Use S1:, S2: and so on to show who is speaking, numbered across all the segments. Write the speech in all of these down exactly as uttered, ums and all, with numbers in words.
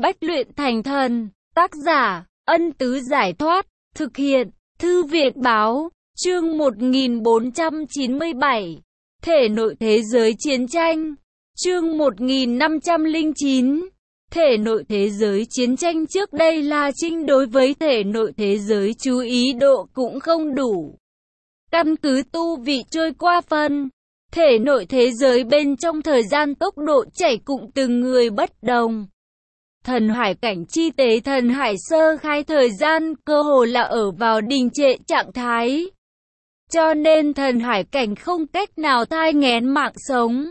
S1: Bách luyện thành thần. Tác giả, Ân Tứ Giải Thoát. Thực hiện, Thư viện Báo. Chương một nghìn bốn trăm chín mươi bảy. Thể nội thế giới chiến tranh. Chương một nghìn năm trăm lẻ chín. Thể nội thế giới chiến tranh. Trước đây La Trinh đối với thể nội thế giới chú ý độ cũng không đủ. Căn cứ tu vị trôi qua phân, thể nội thế giới bên trong thời gian tốc độ chảy cũng từng người bất đồng. Thần hải cảnh chi tế thần hải sơ khai thời gian cơ hồ là ở vào đình trệ trạng thái. Cho nên thần hải cảnh không cách nào thai nghén mạng sống.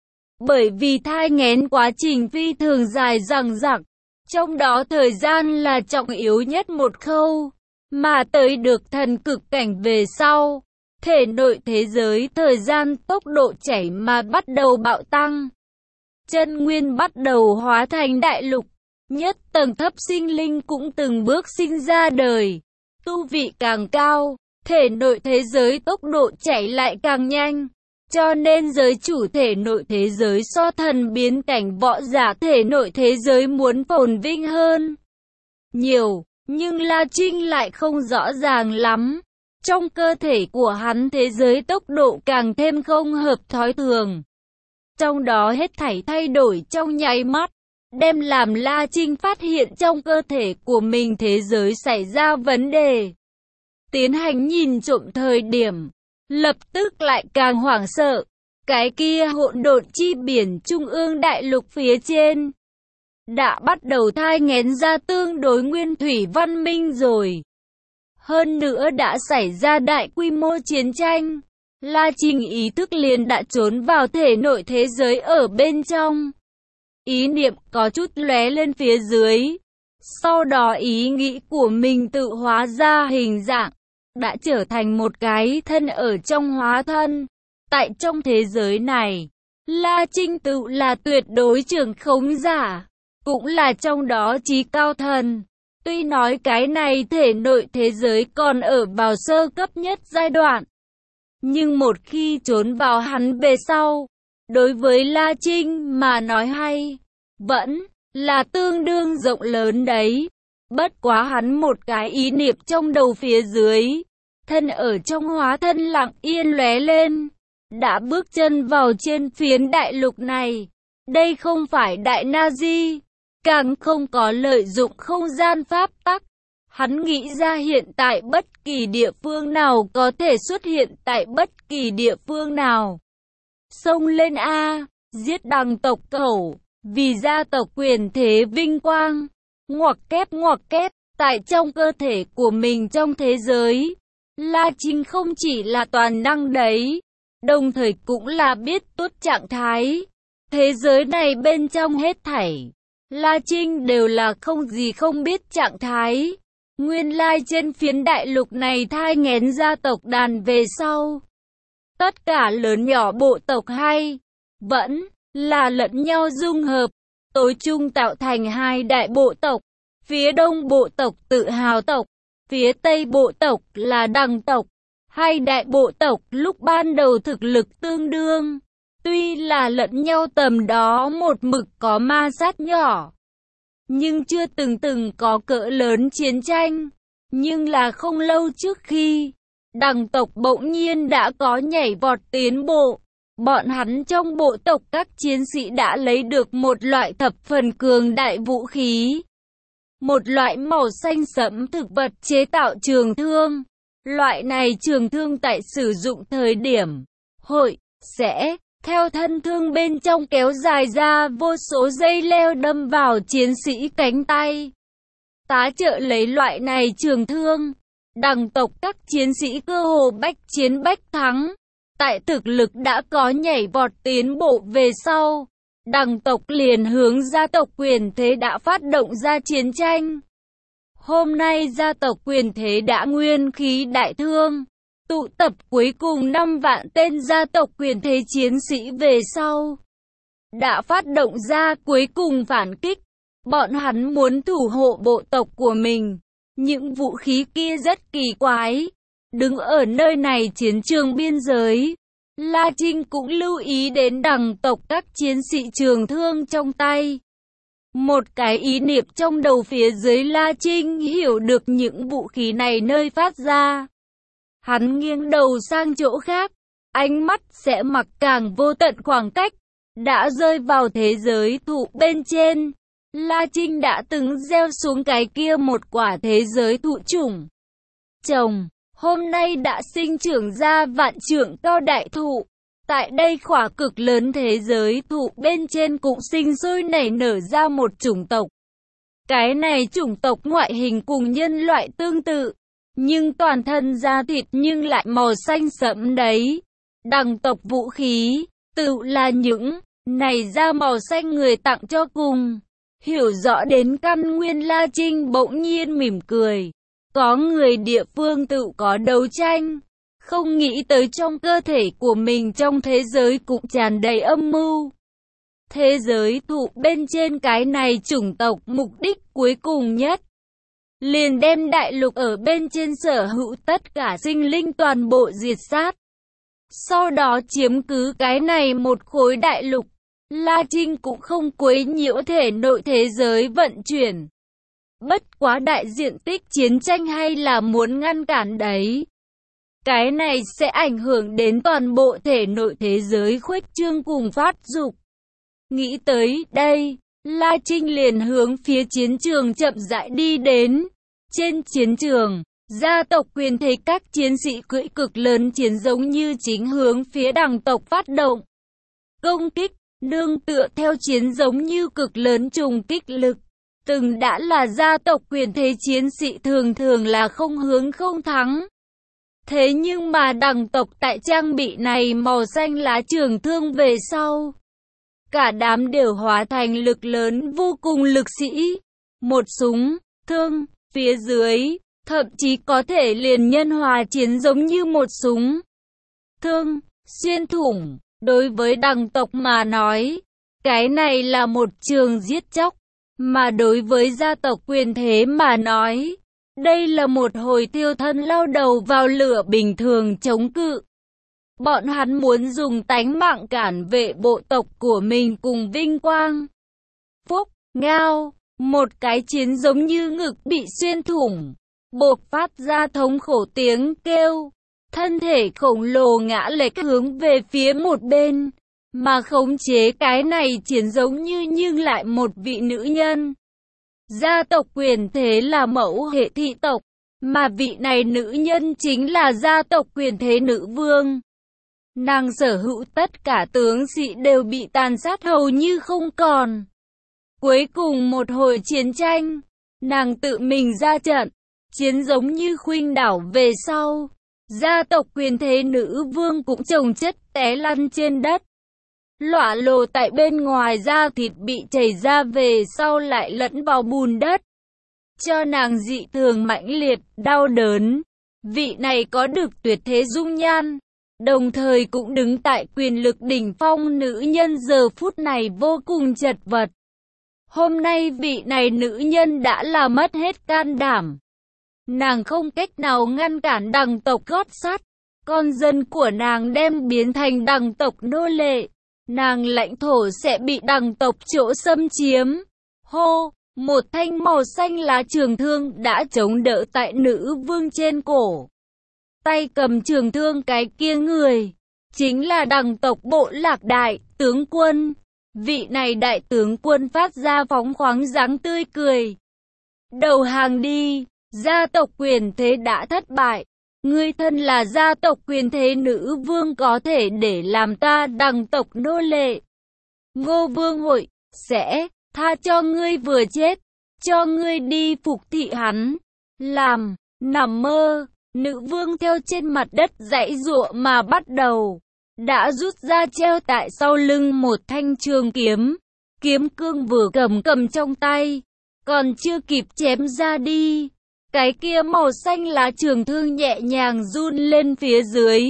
S1: Bởi vì thai nghén quá trình phi thường dài dằng dặc, trong đó thời gian là trọng yếu nhất một khâu, mà tới được thần cực cảnh về sau, thể nội thế giới thời gian tốc độ chảy mà bắt đầu bạo tăng. Chân nguyên bắt đầu hóa thành đại lục, nhất tầng thấp sinh linh cũng từng bước sinh ra đời. Tu vị càng cao, thể nội thế giới tốc độ chảy lại càng nhanh. Cho nên giới chủ thể nội thế giới so thần biến cảnh võ giả thể nội thế giới muốn phồn vinh hơn nhiều, nhưng La Trinh lại không rõ ràng lắm. Trong cơ thể của hắn thế giới tốc độ càng thêm không hợp thói thường. Trong đó hết thảy thay đổi trong nháy mắt, đem làm La Trinh phát hiện trong cơ thể của mình thế giới xảy ra vấn đề. Tiến hành nhìn trộm thời điểm, lập tức lại càng hoảng sợ. Cái kia hỗn độn chi biển trung ương đại lục phía trên đã bắt đầu thai nghén ra tương đối nguyên thủy văn minh rồi. Hơn nữa đã xảy ra đại quy mô chiến tranh. La Trinh ý thức liền đã trốn vào thể nội thế giới ở bên trong. Ý niệm có chút lóe lên phía dưới. Sau đó ý nghĩ của mình tự hóa ra hình dạng, đã trở thành một cái thân ở trong hóa thân. Tại trong thế giới này, La Trinh tự là tuyệt đối trưởng khống giả, cũng là trong đó chí cao thần. Tuy nói cái này thể nội thế giới còn ở vào sơ cấp nhất giai đoạn, nhưng một khi trốn vào hắn về sau, đối với La Trinh mà nói hay, vẫn là tương đương rộng lớn đấy. Bất quá hắn một cái ý niệm trong đầu phía dưới, thân ở trong hóa thân lặng yên lóe lên, đã bước chân vào trên phiến đại lục này. Đây không phải đại Nazi, càng không có lợi dụng không gian pháp tắc. Hắn nghĩ ra hiện tại bất kỳ địa phương nào có thể xuất hiện tại bất kỳ địa phương nào. Xông lên A, giết đằng tộc cẩu, vì gia tộc quyền thế vinh quang. Ngoặc kép ngoặc kép, tại trong cơ thể của mình trong thế giới, La Trinh không chỉ là toàn năng đấy, đồng thời cũng là biết tốt trạng thái. Thế giới này bên trong hết thảy, La Trinh đều là không gì không biết trạng thái. Nguyên lai trên phiến đại lục này thai nghén gia tộc đàn về sau, tất cả lớn nhỏ bộ tộc hay vẫn là lẫn nhau dung hợp, tối chung tạo thành hai đại bộ tộc. Phía đông bộ tộc Tự Hào tộc, phía tây bộ tộc là Đằng tộc. Hai đại bộ tộc lúc ban đầu thực lực tương đương, tuy là lẫn nhau tầm đó một mực có ma sát nhỏ, nhưng chưa từng từng có cỡ lớn chiến tranh. Nhưng là không lâu trước khi, Đằng tộc bỗng nhiên đã có nhảy vọt tiến bộ. Bọn hắn trong bộ tộc các chiến sĩ đã lấy được một loại thập phần cường đại vũ khí. Một loại màu xanh sẫm thực vật chế tạo trường thương. Loại này trường thương tại sử dụng thời điểm, hội, sẽ, theo thân thương bên trong kéo dài ra vô số dây leo đâm vào chiến sĩ cánh tay. Tá trợ lấy loại này trường thương, Đằng tộc các chiến sĩ cơ hồ bách chiến bách thắng. Tại thực lực đã có nhảy vọt tiến bộ về sau, Đằng tộc liền hướng gia tộc quyền thế đã phát động ra chiến tranh. Hôm nay gia tộc quyền thế đã nguyên khí đại thương, tụ tập cuối cùng năm vạn tên gia tộc quyền thế chiến sĩ về sau, đã phát động ra cuối cùng phản kích. Bọn hắn muốn thủ hộ bộ tộc của mình. Những vũ khí kia rất kỳ quái. Đứng ở nơi này chiến trường biên giới, La Trinh cũng lưu ý đến Đằng tộc các chiến sĩ trường thương trong tay. Một cái ý niệm trong đầu phía dưới La Trinh hiểu được những vũ khí này nơi phát ra. Hắn nghiêng đầu sang chỗ khác, ánh mắt sẽ mặc càng vô tận khoảng cách, đã rơi vào thế giới thụ bên trên. La Trinh đã từng gieo xuống cái kia một quả thế giới thụ chủng. Trồng, hôm nay đã sinh trưởng ra vạn trượng cao đại thụ. Tại đây khỏa cực lớn thế giới thụ bên trên cũng sinh sôi nảy nở ra một chủng tộc. Cái này chủng tộc ngoại hình cùng nhân loại tương tự, nhưng toàn thân da thịt nhưng lại màu xanh sẫm đấy. Đằng tộc vũ khí, tự là những này da màu xanh người tặng cho cùng. Hiểu rõ đến căn nguyên, La Trinh bỗng nhiên mỉm cười. Có người địa phương tự có đấu tranh. Không nghĩ tới trong cơ thể của mình trong thế giới cũng tràn đầy âm mưu. Thế giới thụ bên trên cái này chủng tộc mục đích cuối cùng nhất, liền đem đại lục ở bên trên sở hữu tất cả sinh linh toàn bộ diệt sát. Sau đó chiếm cứ cái này một khối đại lục. La Trinh cũng không quấy nhiễu thể nội thế giới vận chuyển. Bất quá đại diện tích chiến tranh hay là muốn ngăn cản đấy. Cái này sẽ ảnh hưởng đến toàn bộ thể nội thế giới khuếch trương cùng phát dục. Nghĩ tới đây, La Trinh liền hướng phía chiến trường chậm rãi đi đến. Trên chiến trường, gia tộc quyền thế các chiến sĩ cưỡi cực lớn chiến giống như chính hướng phía đằng tộc phát động. Công kích, nương tựa theo chiến giống như cực lớn trùng kích lực. Từng đã là gia tộc quyền thế chiến sĩ thường thường là không hướng không thắng. Thế nhưng mà đằng tộc tại trang bị này màu xanh lá trường thương về sau, cả đám đều hóa thành lực lớn vô cùng lực sĩ. Một súng, thương, phía dưới, thậm chí có thể liền nhân hòa chiến giống như một súng, thương, xuyên thủng. Đối với đằng tộc mà nói, cái này là một trường giết chóc. Mà đối với gia tộc quyền thế mà nói, đây là một hồi tiêu thân lao đầu vào lửa bình thường chống cự. Bọn hắn muốn dùng tánh mạng cản vệ bộ tộc của mình cùng vinh quang. Phúc, ngao, một cái chiến giống như ngực bị xuyên thủng, bộc phát ra thống khổ tiếng kêu. Thân thể khổng lồ ngã lệch hướng về phía một bên, mà khống chế cái này chiến giống như nhưng lại một vị nữ nhân. Gia tộc quyền thế là mẫu hệ thị tộc, mà vị này nữ nhân chính là gia tộc quyền thế nữ vương. Nàng sở hữu tất cả tướng sĩ đều bị tàn sát hầu như không còn. Cuối cùng một hồi chiến tranh, nàng tự mình ra trận, chiến giống như khuynh đảo về sau. Gia tộc quyền thế nữ vương cũng chồng chất té lăn trên đất. Lọa lồ tại bên ngoài da thịt bị chảy ra về sau lại lẫn vào bùn đất. Cho nàng dị thường mãnh liệt, đau đớn. Vị này có được tuyệt thế dung nhan, đồng thời cũng đứng tại quyền lực đỉnh phong nữ nhân giờ phút này vô cùng chật vật. Hôm nay vị này nữ nhân đã là mất hết can đảm. Nàng không cách nào ngăn cản đằng tộc gót sắt. Con dân của nàng đem biến thành đằng tộc nô lệ. Nàng lãnh thổ sẽ bị đằng tộc chỗ xâm chiếm. Hô, một thanh màu xanh lá trường thương đã chống đỡ tại nữ vương trên cổ. Tay cầm trường thương cái kia người, chính là đằng tộc bộ lạc đại tướng quân. Vị này đại tướng quân phát ra phóng khoáng dáng tươi cười. Đầu hàng đi, gia tộc quyền thế đã thất bại. Ngươi thân là gia tộc quyền thế nữ vương có thể để làm ta đằng tộc nô lệ. Ngô vương hội, sẽ tha cho ngươi vừa chết, cho ngươi đi phục thị hắn. Làm, nằm mơ, nữ vương theo trên mặt đất giãy giụa mà bắt đầu. Đã rút ra treo tại sau lưng một thanh trường kiếm. Kiếm cương vừa cầm cầm trong tay, còn chưa kịp chém ra đi. Cái kia màu xanh lá trường thương nhẹ nhàng run lên phía dưới,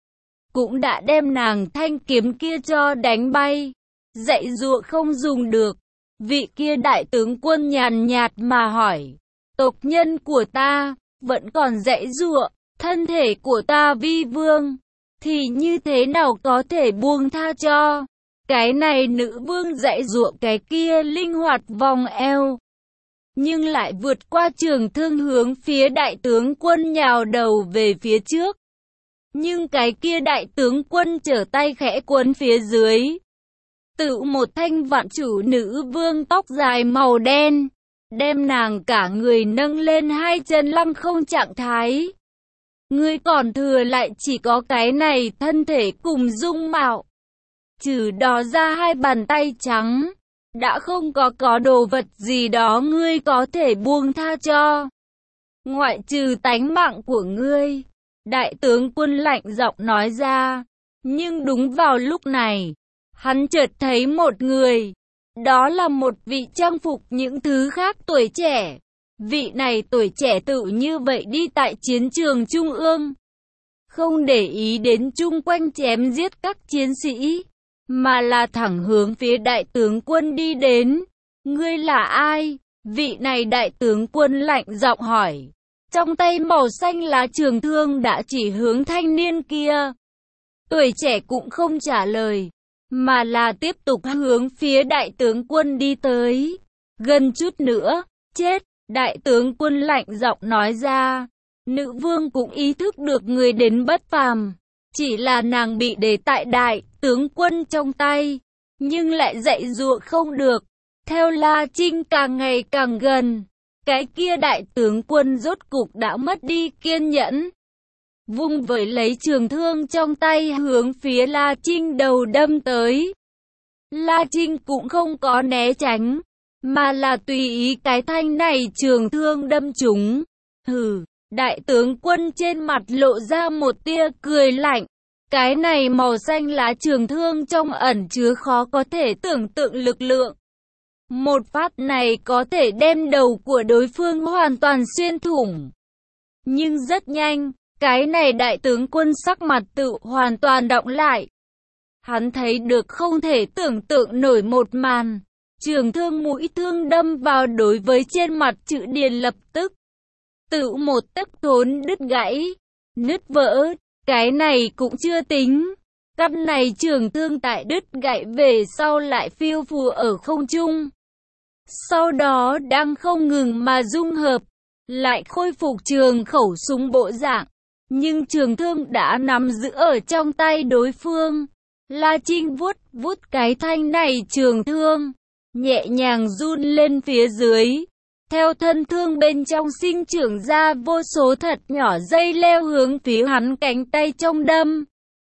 S1: cũng đã đem nàng thanh kiếm kia cho đánh bay. Dạy dụa không dùng được. Vị kia đại tướng quân nhàn nhạt mà hỏi, tộc nhân của ta vẫn còn dạy dụa, thân thể của ta vi vương, thì như thế nào có thể buông tha cho? Cái này nữ vương dạy dụa cái kia linh hoạt vòng eo, nhưng lại vượt qua trường thương hướng phía đại tướng quân nhào đầu về phía trước. Nhưng cái kia đại tướng quân trở tay khẽ quấn phía dưới. Tự một thanh vạn chủ nữ vương tóc dài màu đen, đem nàng cả người nâng lên hai chân lăng không trạng thái. Ngươi còn thừa lại chỉ có cái này thân thể cùng dung mạo. Trừ đó ra hai bàn tay trắng, đã không có có đồ vật gì đó ngươi có thể buông tha cho. Ngoại trừ tánh mạng của ngươi, đại tướng quân lạnh giọng nói ra. Nhưng đúng vào lúc này, hắn chợt thấy một người. Đó là một vị trang phục những thứ khác tuổi trẻ. Vị này tuổi trẻ tự như vậy đi tại chiến trường trung ương, không để ý đến chung quanh chém giết các chiến sĩ, mà là thẳng hướng phía đại tướng quân đi đến. Ngươi là ai? Vị này đại tướng quân lạnh giọng hỏi. Trong tay màu xanh lá trường thương đã chỉ hướng thanh niên kia. Tuổi trẻ cũng không trả lời, mà là tiếp tục hướng phía đại tướng quân đi tới. Gần chút nữa, chết, đại tướng quân lạnh giọng nói ra. Nữ vương cũng ý thức được người đến bất phàm, chỉ là nàng bị để tại đại tướng quân trong tay, nhưng lại dạy dụa không được. Theo La Trinh càng ngày càng gần, cái kia đại tướng quân rốt cục đã mất đi kiên nhẫn. Vung vẩy lấy trường thương trong tay hướng phía La Trinh đầu đâm tới. La Trinh cũng không có né tránh, mà là tùy ý cái thanh này trường thương đâm trúng. Hừ, đại tướng quân trên mặt lộ ra một tia cười lạnh. Cái này màu xanh lá trường thương trong ẩn chứa khó có thể tưởng tượng lực lượng. Một phát này có thể đem đầu của đối phương hoàn toàn xuyên thủng. Nhưng rất nhanh, cái này đại tướng quân sắc mặt tự hoàn toàn đọng lại. Hắn thấy được không thể tưởng tượng nổi một màn. Trường thương mũi thương đâm vào đối với trên mặt chữ điền lập tức. Tự một tấc thốn đứt gãy, nứt vỡ. Cái này cũng chưa tính. Căn này trường thương tại đứt gãy về sau lại phiêu phù ở không trung. Sau đó đang không ngừng mà dung hợp, lại khôi phục trường khẩu súng bộ dạng. Nhưng trường thương đã nắm giữ ở trong tay đối phương. La Trinh vuốt vuốt cái thanh này trường thương, nhẹ nhàng run lên phía dưới. Theo thân thương bên trong sinh trưởng ra vô số thật nhỏ dây leo hướng phía hắn cánh tay trong đâm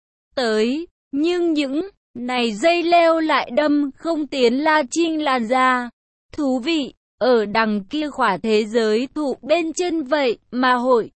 S1: tới. Nhưng những này dây leo lại đâm không tiến La Trinh làn da. Thú vị, ở đằng kia khỏa thế giới thụ bên chân vậy mà hội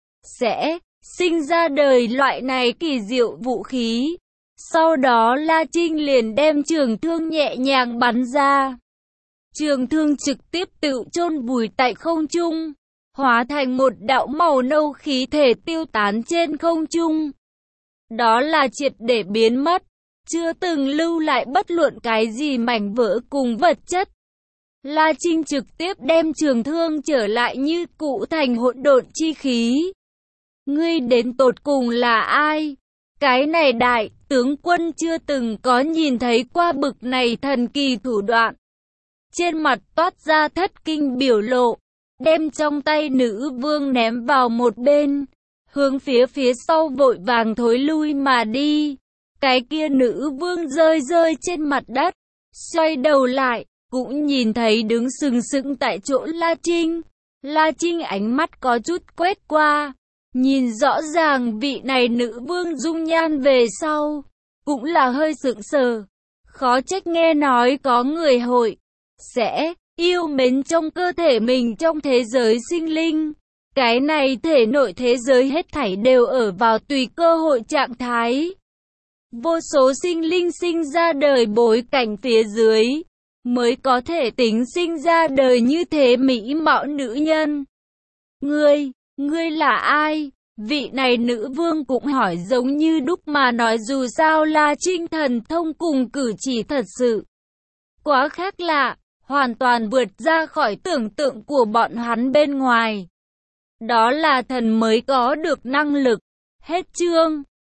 S1: sẽ sinh ra đời loại này kỳ diệu vũ khí. Sau đó La Trinh liền đem trường thương nhẹ nhàng bắn ra. Trường thương trực tiếp tự chôn vùi tại không trung, hóa thành một đạo màu nâu khí thể tiêu tán trên không trung. Đó là triệt để biến mất, chưa từng lưu lại bất luận cái gì mảnh vỡ cùng vật chất. La Trinh trực tiếp đem trường thương trở lại như cũ thành hỗn độn chi khí. Ngươi đến tột cùng là ai? Cái này đại tướng quân chưa từng có nhìn thấy qua bực này thần kỳ thủ đoạn. Trên mặt toát ra thất kinh biểu lộ, đem trong tay nữ vương ném vào một bên, hướng phía phía sau vội vàng thối lui mà đi. Cái kia nữ vương rơi rơi trên mặt đất, xoay đầu lại, cũng nhìn thấy đứng sừng sững tại chỗ La Trinh. La Trinh ánh mắt có chút quét qua, nhìn rõ ràng vị này nữ vương dung nhan về sau, cũng là hơi sững sờ. Khó trách nghe nói có người hội sẽ yêu mến trong cơ thể mình trong thế giới sinh linh. Cái này thể nội thế giới hết thảy đều ở vào tùy cơ hội trạng thái. Vô số sinh linh sinh ra đời bối cảnh phía dưới, mới có thể tính sinh ra đời như thế mỹ mạo nữ nhân. Ngươi, ngươi là ai? Vị này nữ vương cũng hỏi giống như đúc mà nói, dù sao La Trinh thần thông cùng cử chỉ thật sự quá khác lạ, hoàn toàn vượt ra khỏi tưởng tượng của bọn hắn bên ngoài. Đó là thần mới có được năng lực. Hết chương.